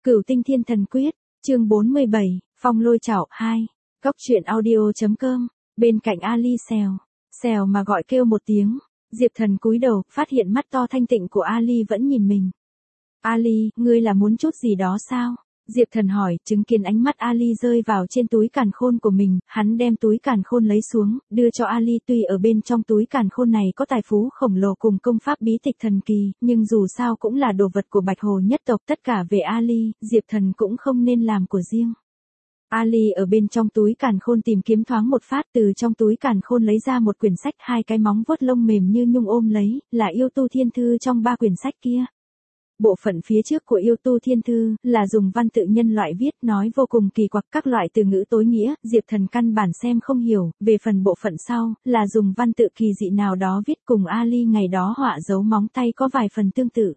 Cửu Tinh Thiên Thần Quyết, chương 47, Phong Lôi Chảo 2, Cóc truyện audio.com, bên cạnh Ali xèo mà gọi kêu một tiếng, Diệp Thần cúi đầu, phát hiện mắt to thanh tịnh của Ali vẫn nhìn mình. Ali, ngươi là muốn chút gì đó sao? Diệp Thần hỏi, chứng kiến ánh mắt Ali rơi vào trên túi càn khôn của mình, hắn đem túi càn khôn lấy xuống, đưa cho Ali. Tuy ở bên trong túi càn khôn này có tài phú khổng lồ cùng công pháp bí tịch thần kỳ, nhưng dù sao cũng là đồ vật của Bạch Hồ nhất tộc, tất cả về Ali, Diệp Thần cũng không nên làm của riêng. Ali ở bên trong túi càn khôn tìm kiếm thoáng một phát, từ trong túi càn khôn lấy ra một quyển sách, hai cái móng vuốt lông mềm như nhung ôm lấy, là Yêu Tu Thiên Thư trong ba quyển sách kia. Bộ phận phía trước của Yêu Tu Thiên Thư là dùng văn tự nhân loại viết, nói vô cùng kỳ quặc, các loại từ ngữ tối nghĩa, Diệp Thần căn bản xem không hiểu. Về phần bộ phận sau, là dùng văn tự kỳ dị nào đó viết, cùng Ali ngày đó họa dấu móng tay có vài phần tương tự.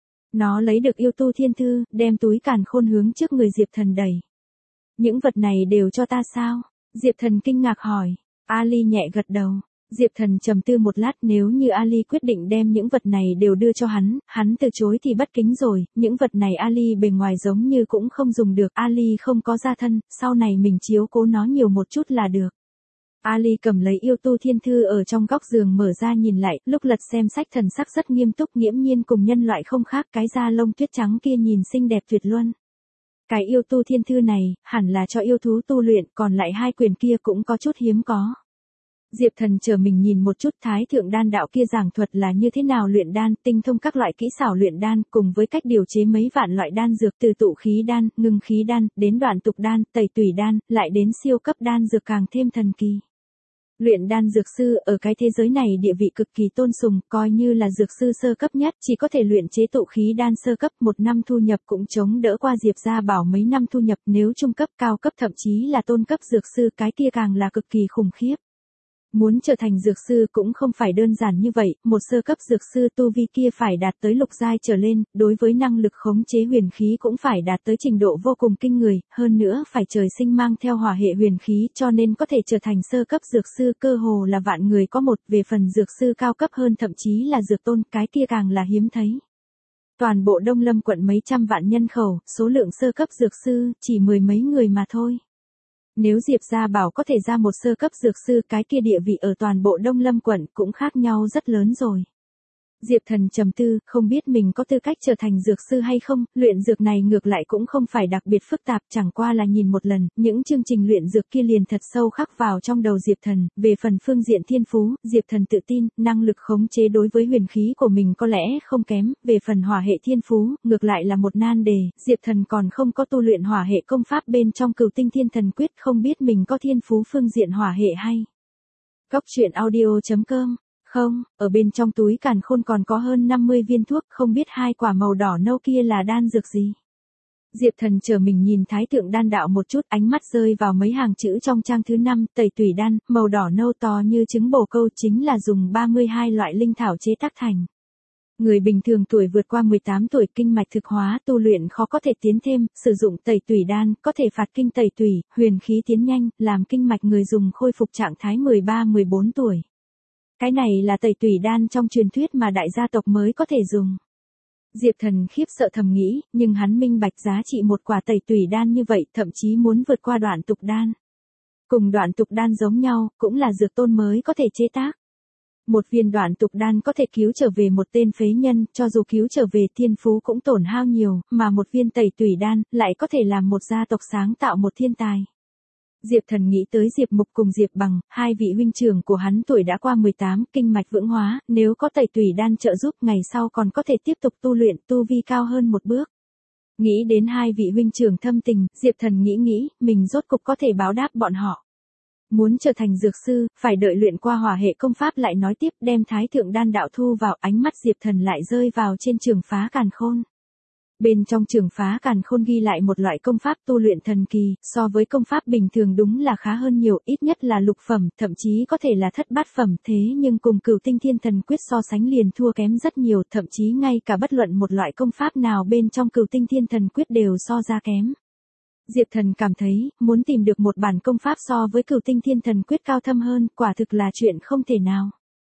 Nó lấy được Yêu Tu Thiên Thư, đem túi càn khôn hướng trước người Diệp Thần đẩy. Những vật này đều cho ta sao? Diệp Thần kinh ngạc hỏi. Ali nhẹ gật đầu. Diệp Thần trầm tư một lát, nếu như Ali quyết định đem những vật này đều đưa cho hắn từ chối thì bất kính rồi. Những vật này Ali bề ngoài giống như cũng không dùng được, Ali không có gia thân, sau này mình chiếu cố nó nhiều một chút là được. Ali cầm lấy Yêu Tu Thiên Thư ở trong góc giường mở ra nhìn lại, lúc lật xem sách thần sắc rất nghiêm túc, nghiễm nhiên cùng nhân loại không khác, cái da lông tuyết trắng kia nhìn xinh đẹp tuyệt luân. Cái Yêu Tu Thiên Thư này, hẳn là cho yêu thú tu luyện, còn lại hai quyền kia cũng có chút hiếm có. Diệp Thần chờ mình nhìn một chút Thái Thượng Đan đạo kia giảng thuật là như thế nào luyện đan, tinh thông các loại kỹ xảo luyện đan, cùng với cách điều chế mấy vạn loại đan dược, từ tụ khí đan, ngưng khí đan, đến đoạn tục đan, tẩy tủy đan, lại đến siêu cấp đan dược càng thêm thần kỳ. Luyện đan dược sư ở cái thế giới này địa vị cực kỳ tôn sùng, coi như là dược sư sơ cấp nhất, chỉ có thể luyện chế tụ khí đan sơ cấp, một năm thu nhập cũng chống đỡ qua Diệp gia bảo mấy năm thu nhập, nếu trung cấp, cao cấp, thậm chí là tôn cấp dược sư, cái kia càng là cực kỳ khủng khiếp. Muốn trở thành dược sư cũng không phải đơn giản như vậy, một sơ cấp dược sư tu vi kia phải đạt tới lục giai trở lên, đối với năng lực khống chế huyền khí cũng phải đạt tới trình độ vô cùng kinh người, hơn nữa phải trời sinh mang theo hỏa hệ huyền khí, cho nên có thể trở thành sơ cấp dược sư cơ hồ là vạn người có một. Về phần dược sư cao cấp hơn, thậm chí là dược tôn, cái kia càng là hiếm thấy. Toàn bộ Đông Lâm quận mấy trăm vạn nhân khẩu, số lượng sơ cấp dược sư chỉ mười mấy người mà thôi. Nếu Diệp gia bảo có thể ra một sơ cấp dược sư, cái kia địa vị ở toàn bộ Đông Lâm quận cũng khác nhau rất lớn rồi. Diệp Thần trầm tư, không biết mình có tư cách trở thành dược sư hay không, luyện dược này ngược lại cũng không phải đặc biệt phức tạp, chẳng qua là nhìn một lần, những chương trình luyện dược kia liền thật sâu khắc vào trong đầu Diệp Thần. Về phần phương diện thiên phú, Diệp Thần tự tin, năng lực khống chế đối với huyền khí của mình có lẽ không kém, về phần hỏa hệ thiên phú, ngược lại là một nan đề, Diệp Thần còn không có tu luyện hỏa hệ công pháp bên trong Cửu Tinh Thiên Thần Quyết, không biết mình có thiên phú phương diện hỏa hệ hay. Cóc truyện audio.com. Không, ở bên trong túi càn khôn còn có hơn 50 viên thuốc, không biết hai quả màu đỏ nâu kia là đan dược gì. Diệp Thần chờ mình nhìn Thái Thượng Đan đạo một chút, ánh mắt rơi vào mấy hàng chữ trong trang thứ 5, tẩy tủy đan, màu đỏ nâu to như trứng bồ câu, chính là dùng 32 loại linh thảo chế tác thành. Người bình thường tuổi vượt qua 18 tuổi kinh mạch thực hóa tu luyện khó có thể tiến thêm, sử dụng tẩy tủy đan, có thể phạt kinh tẩy tủy, huyền khí tiến nhanh, làm kinh mạch người dùng khôi phục trạng thái 13-14 tuổi. Cái này là tẩy tủy đan trong truyền thuyết mà đại gia tộc mới có thể dùng. Diệp Thần khiếp sợ thầm nghĩ, nhưng hắn minh bạch giá trị một quả tẩy tủy đan như vậy, thậm chí muốn vượt qua đoạn tục đan. Cùng đoạn tục đan giống nhau, cũng là dược tôn mới có thể chế tác. Một viên đoạn tục đan có thể cứu trở về một tên phế nhân, cho dù cứu trở về thiên phú cũng tổn hao nhiều, mà một viên tẩy tủy đan lại có thể làm một gia tộc sáng tạo một thiên tài. Diệp Thần nghĩ tới Diệp Mục cùng Diệp Bằng, hai vị huynh trưởng của hắn tuổi đã qua 18, kinh mạch vững hóa, nếu có tẩy tủy đan trợ giúp, ngày sau còn có thể tiếp tục tu luyện, tu vi cao hơn một bước. Nghĩ đến hai vị huynh trưởng thâm tình, Diệp Thần nghĩ, mình rốt cục có thể báo đáp bọn họ. Muốn trở thành dược sư, phải đợi luyện qua hỏa hệ công pháp lại nói tiếp, đem Thái Thượng Đan đạo thu vào, ánh mắt Diệp Thần lại rơi vào trên trường phá càn khôn. Bên trong trường phá càn khôn ghi lại một loại công pháp tu luyện thần kỳ, so với công pháp bình thường đúng là khá hơn nhiều, ít nhất là lục phẩm, thậm chí có thể là thất bát phẩm, thế nhưng cùng Cửu Tinh Thiên Thần Quyết so sánh liền thua kém rất nhiều, thậm chí ngay cả bất luận một loại công pháp nào bên trong Cửu Tinh Thiên Thần Quyết đều so ra kém. Diệp Thần cảm thấy, muốn tìm được một bản công pháp so với Cửu Tinh Thiên Thần Quyết cao thâm hơn, quả thực là chuyện không thể nào.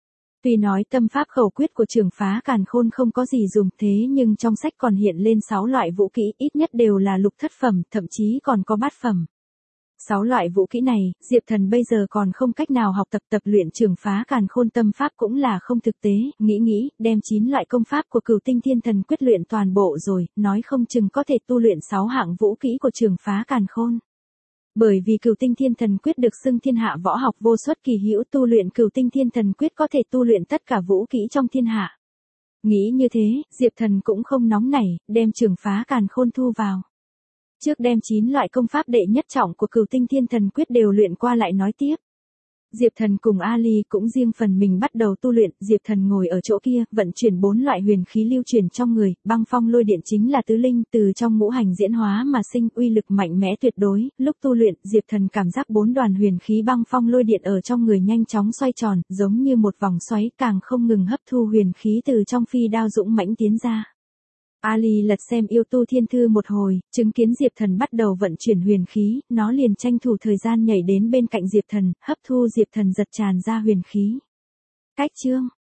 Tuy nói tâm pháp khẩu quyết của Trường Phá Càn Khôn không có gì dùng thế nhưng trong sách còn hiện lên 6 loại vũ kỹ ít nhất đều là lục thất phẩm, thậm chí còn có bát phẩm. 6 loại vũ kỹ này, Diệp Thần bây giờ còn không cách nào học tập luyện Trường Phá Càn Khôn tâm pháp cũng là không thực tế, nghĩ, đem 9 loại công pháp của Cửu Tinh Thiên Thần Quyết luyện toàn bộ rồi, nói không chừng có thể tu luyện 6 hạng vũ kỹ của Trường Phá Càn Khôn. Bởi vì Cửu Tinh Thiên Thần Quyết được xưng thiên hạ võ học vô xuất kỳ hữu, tu luyện Cửu Tinh Thiên Thần Quyết có thể tu luyện tất cả vũ kỹ trong thiên hạ. Nghĩ như thế, Diệp Thần cũng không nóng nảy, đem Trường Phá Càn Khôn thu vào. Trước đem 9 loại công pháp đệ nhất trọng của Cửu Tinh Thiên Thần Quyết đều luyện qua lại nói tiếp. Diệp Thần cùng Ali cũng riêng phần mình bắt đầu tu luyện, Diệp Thần ngồi ở chỗ kia, vận chuyển 4 loại huyền khí lưu truyền trong người, băng phong lôi điện chính là tứ linh từ trong ngũ hành diễn hóa mà sinh, uy lực mạnh mẽ tuyệt đối, lúc tu luyện, Diệp Thần cảm giác 4 đoàn huyền khí băng phong lôi điện ở trong người nhanh chóng xoay tròn, giống như một vòng xoáy, càng không ngừng hấp thu huyền khí từ trong phi đao dũng mãnh tiến ra. Ali lật xem yêu tu thiên thư một hồi, chứng kiến Diệp Thần bắt đầu vận chuyển huyền khí, nó liền tranh thủ thời gian nhảy đến bên cạnh Diệp Thần, hấp thu Diệp Thần giật tràn ra huyền khí. Cách chương